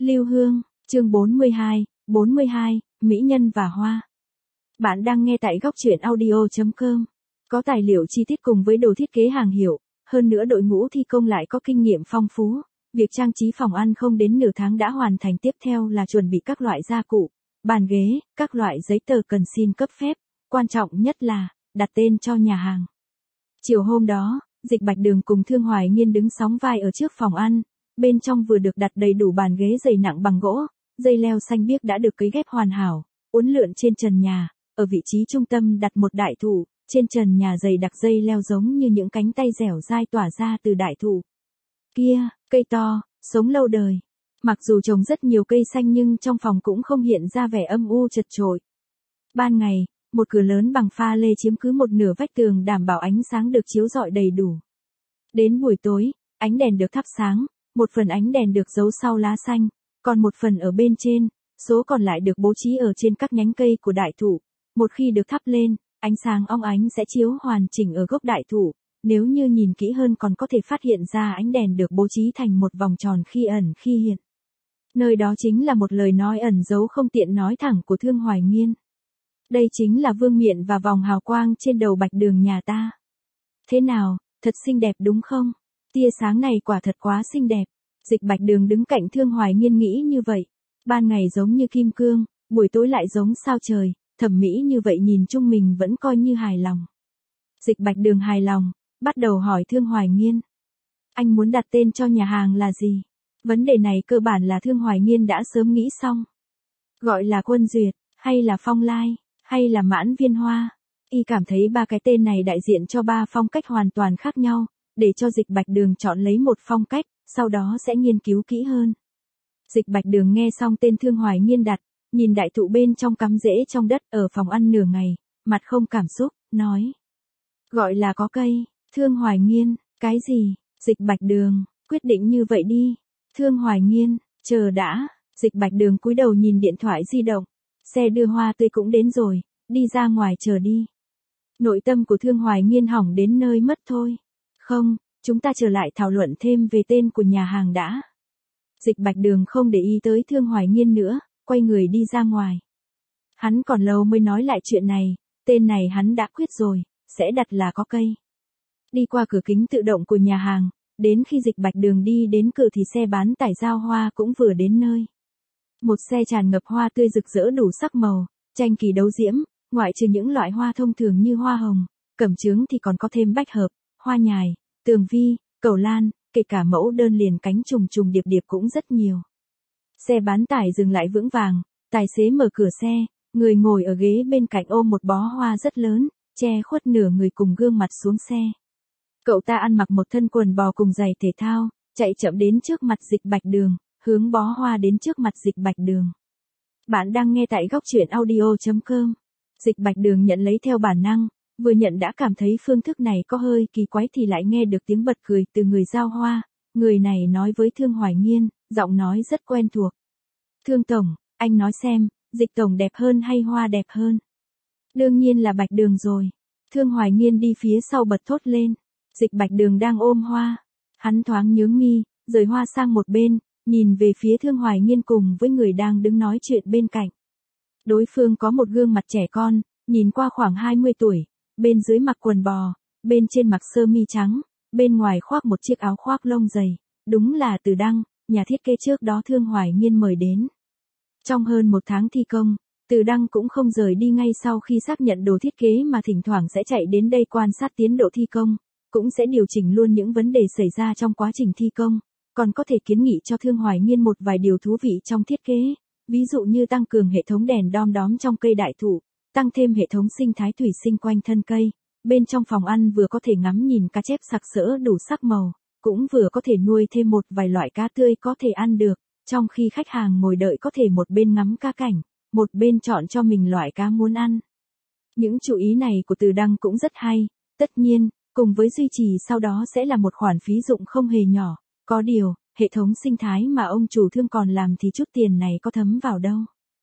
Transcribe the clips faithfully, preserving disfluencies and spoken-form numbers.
Lưu Hương, chương bốn mươi hai, bốn mươi hai, Mỹ nhân và hoa. Bạn đang nghe tại góc truyện audio chấm com. Có tài liệu chi tiết cùng với đồ thiết kế hàng hiệu, hơn nữa đội ngũ thi công lại có kinh nghiệm phong phú. Việc trang trí phòng ăn không đến nửa tháng đã hoàn thành, tiếp theo là chuẩn bị các loại gia cụ, bàn ghế, các loại giấy tờ cần xin cấp phép, quan trọng nhất là đặt tên cho nhà hàng. Chiều hôm đó, Dịch Bạch Đường cùng Thương Hoài Nghiên đứng sóng vai ở trước phòng ăn, bên trong vừa được đặt đầy đủ bàn ghế dày nặng bằng gỗ, dây leo xanh biếc đã được cấy ghép hoàn hảo, uốn lượn trên trần nhà, ở vị trí trung tâm đặt một đại thụ, trên trần nhà dày đặc dây leo giống như những cánh tay dẻo dai tỏa ra từ đại thụ. Kia, cây to, sống lâu đời. Mặc dù trồng rất nhiều cây xanh nhưng trong phòng cũng không hiện ra vẻ âm u chật chội. Ban ngày, một cửa lớn bằng pha lê chiếm cứ một nửa vách tường đảm bảo ánh sáng được chiếu rọi đầy đủ. Đến buổi tối, ánh đèn được thắp sáng, một phần ánh đèn được giấu sau lá xanh, còn một phần ở bên trên, số còn lại được bố trí ở trên các nhánh cây của đại thụ. Một khi được thắp lên, ánh sáng óng ánh sẽ chiếu hoàn chỉnh ở gốc đại thụ, nếu như nhìn kỹ hơn còn có thể phát hiện ra ánh đèn được bố trí thành một vòng tròn khi ẩn khi hiện. Nơi đó chính là một lời nói ẩn giấu không tiện nói thẳng của Thương Hoài Nghiên. Đây chính là vương miện và vòng hào quang trên đầu Bạch Đường nhà ta. Thế nào, thật xinh đẹp đúng không? Tia sáng này quả thật quá xinh đẹp. Dịch Bạch Đường đứng cạnh Thương Hoài Nghiên nghĩ như vậy. Ban ngày giống như kim cương, buổi tối lại giống sao trời, thẩm mỹ như vậy nhìn chung mình vẫn coi như hài lòng. Dịch Bạch Đường hài lòng, bắt đầu hỏi Thương Hoài Nghiên. Anh muốn đặt tên cho nhà hàng là gì? Vấn đề này cơ bản là Thương Hoài Nghiên đã sớm nghĩ xong. Gọi là Quân Duyệt, hay là Phong Lai, hay là Mãn Viên Hoa? Y cảm thấy ba cái tên này đại diện cho ba phong cách hoàn toàn khác nhau, để cho Dịch Bạch Đường chọn lấy một phong cách, sau đó sẽ nghiên cứu kỹ hơn. Dịch Bạch Đường nghe xong tên Thương Hoài Nghiên đặt, nhìn đại thụ bên trong cắm rễ trong đất ở phòng ăn nửa ngày, mặt không cảm xúc, nói. Gọi là có cây. Thương Hoài Nghiên, cái gì? Dịch Bạch Đường, quyết định như vậy đi. Thương Hoài Nghiên, chờ đã. Dịch Bạch Đường cúi đầu nhìn điện thoại di động. Xe đưa hoa tươi cũng đến rồi, đi ra ngoài chờ đi. Nội tâm của Thương Hoài Nghiên hỏng đến nơi mất thôi. Không, chúng ta trở lại thảo luận thêm về tên của nhà hàng đã. Dịch Bạch Đường không để ý tới Thương Hoài Nghiên nữa, quay người đi ra ngoài. Hắn còn lâu mới nói lại chuyện này, tên này hắn đã quyết rồi, sẽ đặt là có cây. Đi qua cửa kính tự động của nhà hàng, đến khi Dịch Bạch Đường đi đến cửa thì xe bán tải giao hoa cũng vừa đến nơi. Một xe tràn ngập hoa tươi rực rỡ đủ sắc màu, tranh kỳ đấu diễm, ngoại trừ những loại hoa thông thường như hoa hồng, cẩm chướng thì còn có thêm bách hợp, hoa nhài, tường vi, cầu lan, kể cả mẫu đơn liền cánh trùng trùng điệp điệp cũng rất nhiều. Xe bán tải dừng lại vững vàng, tài xế mở cửa xe, người ngồi ở ghế bên cạnh ôm một bó hoa rất lớn, che khuất nửa người cùng gương mặt xuống xe. Cậu ta ăn mặc một thân quần bò cùng giày thể thao, chạy chậm đến trước mặt Dịch Bạch Đường, hướng bó hoa đến trước mặt Dịch Bạch Đường. Bạn đang nghe tại góc truyện audio chấm com. Dịch Bạch Đường nhận lấy theo bản năng, vừa nhận đã cảm thấy phương thức này có hơi kỳ quái thì lại nghe được tiếng bật cười từ người giao hoa. Người này nói với Thương Hoài Nghiên, giọng nói rất quen thuộc. Thương Tổng, anh nói xem, Dịch Tổng đẹp hơn hay hoa đẹp hơn? Đương nhiên là Bạch Đường rồi. Thương Hoài Nghiên đi phía sau bật thốt lên. Dịch Bạch Đường đang ôm hoa. Hắn thoáng nhướng mi, rời hoa sang một bên, nhìn về phía Thương Hoài Nghiên cùng với người đang đứng nói chuyện bên cạnh. Đối phương có một gương mặt trẻ con, nhìn qua khoảng hai mươi tuổi, bên dưới mặc quần bò, bên trên mặc sơ mi trắng, bên ngoài khoác một chiếc áo khoác lông dày, đúng là Từ Đăng, nhà thiết kế trước đó Thương Hoài Nghiên mời đến. Trong hơn một tháng thi công, Từ Đăng cũng không rời đi ngay sau khi xác nhận đồ thiết kế mà thỉnh thoảng sẽ chạy đến đây quan sát tiến độ thi công, cũng sẽ điều chỉnh luôn những vấn đề xảy ra trong quá trình thi công, còn có thể kiến nghị cho Thương Hoài Nghiên một vài điều thú vị trong thiết kế, ví dụ như tăng cường hệ thống đèn đom đóm trong cây đại thụ, tăng thêm hệ thống sinh thái thủy sinh quanh thân cây, bên trong phòng ăn vừa có thể ngắm nhìn cá chép sặc sỡ đủ sắc màu, cũng vừa có thể nuôi thêm một vài loại cá tươi có thể ăn được, trong khi khách hàng ngồi đợi có thể một bên ngắm cá cảnh, một bên chọn cho mình loại cá muốn ăn. Những chú ý này của Từ Đăng cũng rất hay, tất nhiên, cùng với duy trì sau đó sẽ là một khoản phí dụng không hề nhỏ, có điều, hệ thống sinh thái mà ông chủ Thương còn làm thì chút tiền này có thấm vào đâu.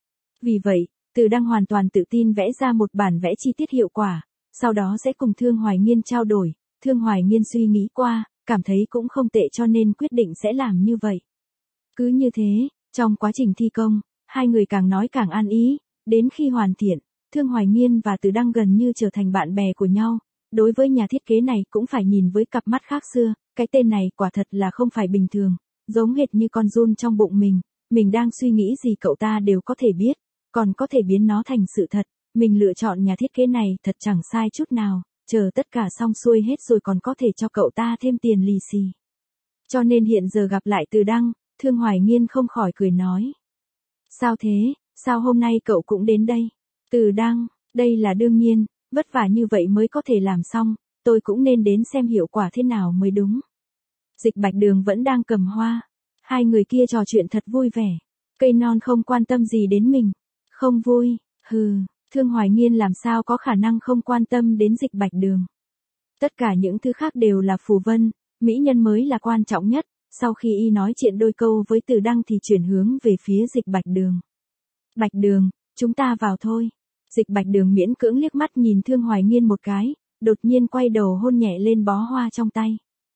Vì vậy, Từ Đăng hoàn toàn tự tin vẽ ra một bản vẽ chi tiết hiệu quả, sau đó sẽ cùng Thương Hoài Nghiên trao đổi, Thương Hoài Nghiên suy nghĩ qua, cảm thấy cũng không tệ cho nên quyết định sẽ làm như vậy. Cứ như thế, Trong quá trình thi công, hai người càng nói càng an ý, đến khi hoàn thiện, Thương Hoài Nghiên và Từ Đăng gần như trở thành bạn bè của nhau. Đối với nhà thiết kế này cũng phải nhìn với cặp mắt khác xưa, cái tên này quả thật là không phải bình thường, giống hệt như con giun trong bụng mình, mình đang suy nghĩ gì cậu ta đều có thể biết, còn có thể biến nó thành sự thật, mình lựa chọn nhà thiết kế này thật chẳng sai chút nào, chờ tất cả xong xuôi hết rồi còn có thể cho cậu ta thêm tiền lì xì. Cho nên hiện giờ gặp lại Từ Đăng, Thương Hoài Nghiên không khỏi cười nói. Sao thế, sao hôm nay cậu cũng đến đây? Từ Đăng, đây là đương nhiên, vất vả như vậy mới có thể làm xong, tôi cũng nên đến xem hiệu quả thế nào mới đúng. Dịch Bạch Đường vẫn đang cầm hoa, hai người kia trò chuyện thật vui vẻ, cây non không quan tâm gì đến mình, không vui, hừ, Thương Hoài Nghiên làm sao có khả năng không quan tâm đến Dịch Bạch Đường. Tất cả những thứ khác đều là phù vân, mỹ nhân mới là quan trọng nhất, sau khi y nói chuyện đôi câu với Từ Đăng thì chuyển hướng về phía Dịch Bạch Đường. Bạch Đường, chúng ta vào thôi. Dịch Bạch Đường miễn cưỡng liếc mắt nhìn Thương Hoài Nghiên một cái, đột nhiên quay đầu hôn nhẹ lên bó hoa trong tay.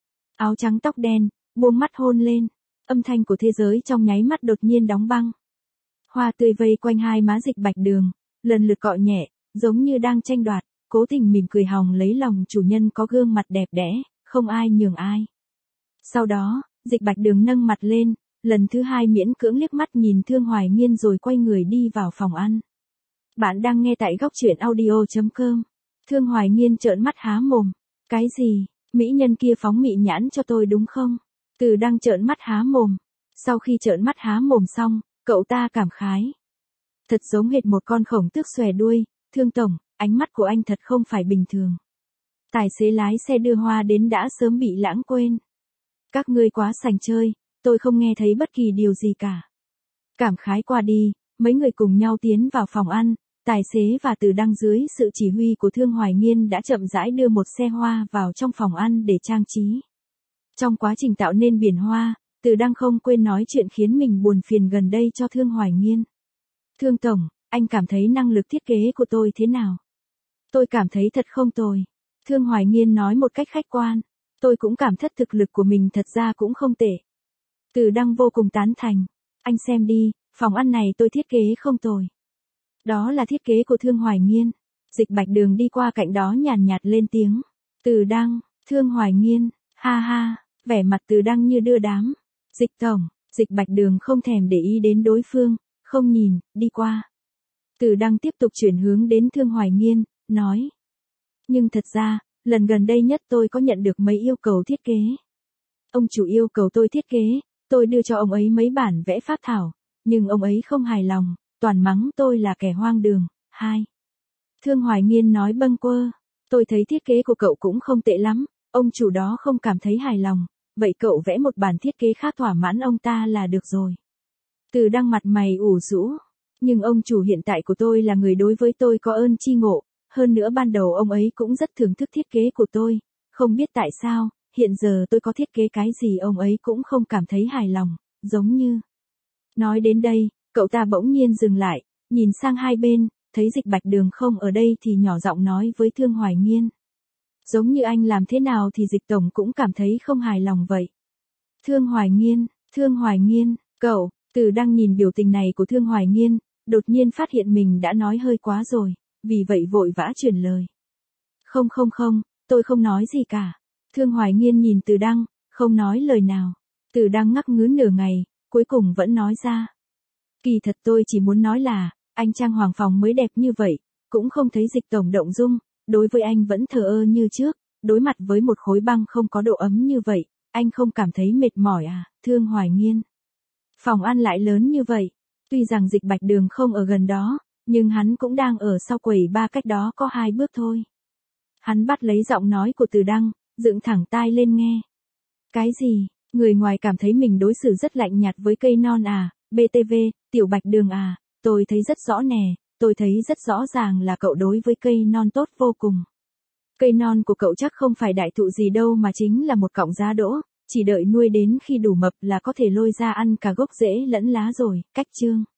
Áo trắng tóc đen, buông mắt hôn lên, âm thanh của thế giới trong nháy mắt đột nhiên đóng băng. Hoa tươi vây quanh hai má Dịch Bạch Đường, lần lượt cọ nhẹ, giống như đang tranh đoạt, cố tình mỉm cười hòng lấy lòng chủ nhân có gương mặt đẹp đẽ, không ai nhường ai. Sau đó, Dịch Bạch Đường nâng mặt lên, lần thứ hai miễn cưỡng liếc mắt nhìn Thương Hoài Nghiên rồi quay người đi vào phòng ăn. Bạn đang nghe tại góc truyện audio chấm com. Thương Hoài Nghiên trợn mắt há mồm. Cái gì, mỹ nhân kia phóng mị nhãn cho tôi đúng không? Từ Đăng trợn mắt há mồm. Sau khi trợn mắt há mồm xong, cậu ta cảm khái. Thật giống hệt một con khổng tước xòe đuôi, Thương tổng, ánh mắt của anh thật không phải bình thường. Tài xế lái xe đưa hoa đến đã sớm bị lãng quên. Các ngươi quá sành chơi, tôi không nghe thấy bất kỳ điều gì cả. Cảm khái qua đi, mấy người cùng nhau tiến vào phòng ăn, tài xế và Từ Đăng dưới sự chỉ huy của Thương Hoài Nghiên đã chậm rãi đưa một xe hoa vào trong phòng ăn để trang trí. Trong quá trình tạo nên biển hoa, Từ Đăng không quên nói chuyện khiến mình buồn phiền gần đây cho Thương Hoài Nghiên. Thương tổng, anh cảm thấy năng lực thiết kế của tôi thế nào? Tôi cảm thấy thật không tồi. Thương Hoài Nghiên nói một cách khách quan. Tôi cũng cảm thấy thực lực của mình thật ra cũng không tệ. Từ Đăng vô cùng tán thành. Anh xem đi, phòng ăn này tôi thiết kế không tồi. Đó là thiết kế của Thương Hoài Nghiên. Dịch Bạch Đường đi qua cạnh đó nhàn nhạt lên tiếng. Từ Đăng, Thương Hoài Nghiên, ha ha, vẻ mặt Từ Đăng như đưa đám. Dịch tổng, Dịch Bạch Đường không thèm để ý đến đối phương, không nhìn, đi qua. Từ Đăng tiếp tục chuyển hướng đến Thương Hoài Nghiên, nói. Nhưng thật ra, lần gần đây nhất tôi có nhận được mấy yêu cầu thiết kế. Ông chủ yêu cầu tôi thiết kế, tôi đưa cho ông ấy mấy bản vẽ phác thảo, nhưng ông ấy không hài lòng, toàn mắng tôi là kẻ hoang đường. Hai. Thương Hoài Nghiên nói bâng quơ, tôi thấy thiết kế của cậu cũng không tệ lắm, ông chủ đó không cảm thấy hài lòng, vậy cậu vẽ một bản thiết kế khác thỏa mãn ông ta là được rồi. Từ Đăng mặt mày ủ rũ, nhưng ông chủ hiện tại của tôi là người đối với tôi có ơn chi ngộ, hơn nữa ban đầu ông ấy cũng rất thưởng thức thiết kế của tôi, không biết tại sao, hiện giờ tôi có thiết kế cái gì ông ấy cũng không cảm thấy hài lòng, giống như. Nói đến đây, cậu ta bỗng nhiên dừng lại, nhìn sang hai bên, thấy Dịch Bạch Đường không ở đây thì nhỏ giọng nói với Thương Hoài Nghiên. Giống như anh làm thế nào thì Dịch tổng cũng cảm thấy không hài lòng vậy. Thương Hoài Nghiên, Thương Hoài Nghiên, cậu, Từ Đăng nhìn biểu tình này của Thương Hoài Nghiên, đột nhiên phát hiện mình đã nói hơi quá rồi, vì vậy vội vã chuyển lời. Không không không, tôi không nói gì cả. Thương Hoài Nghiên nhìn Từ Đăng, không nói lời nào. Từ Đăng ngắc ngứ nửa ngày, cuối cùng vẫn nói ra. Kỳ thật tôi chỉ muốn nói là, anh trang hoàng phòng mới đẹp như vậy, cũng không thấy Dịch tổng động dung, đối với anh vẫn thờ ơ như trước, đối mặt với một khối băng không có độ ấm như vậy, anh không cảm thấy mệt mỏi à, Thương Hoài Nghiên. Phòng ăn lại lớn như vậy, tuy rằng Dịch Bạch Đường không ở gần đó, nhưng hắn cũng đang ở sau quầy ba cách đó có hai bước thôi. Hắn bắt lấy giọng nói của Từ Đăng, dựng thẳng tai lên nghe. Cái gì, người ngoài cảm thấy mình đối xử rất lạnh nhạt với cây non à, bê tê vê, Tiểu Bạch Đường à, tôi thấy rất rõ nè, tôi thấy rất rõ ràng là cậu đối với cây non tốt vô cùng. Cây non của cậu chắc không phải đại thụ gì đâu mà chính là một cọng giá đỗ, chỉ đợi nuôi đến khi đủ mập là có thể lôi ra ăn cả gốc rễ lẫn lá rồi, cách chương.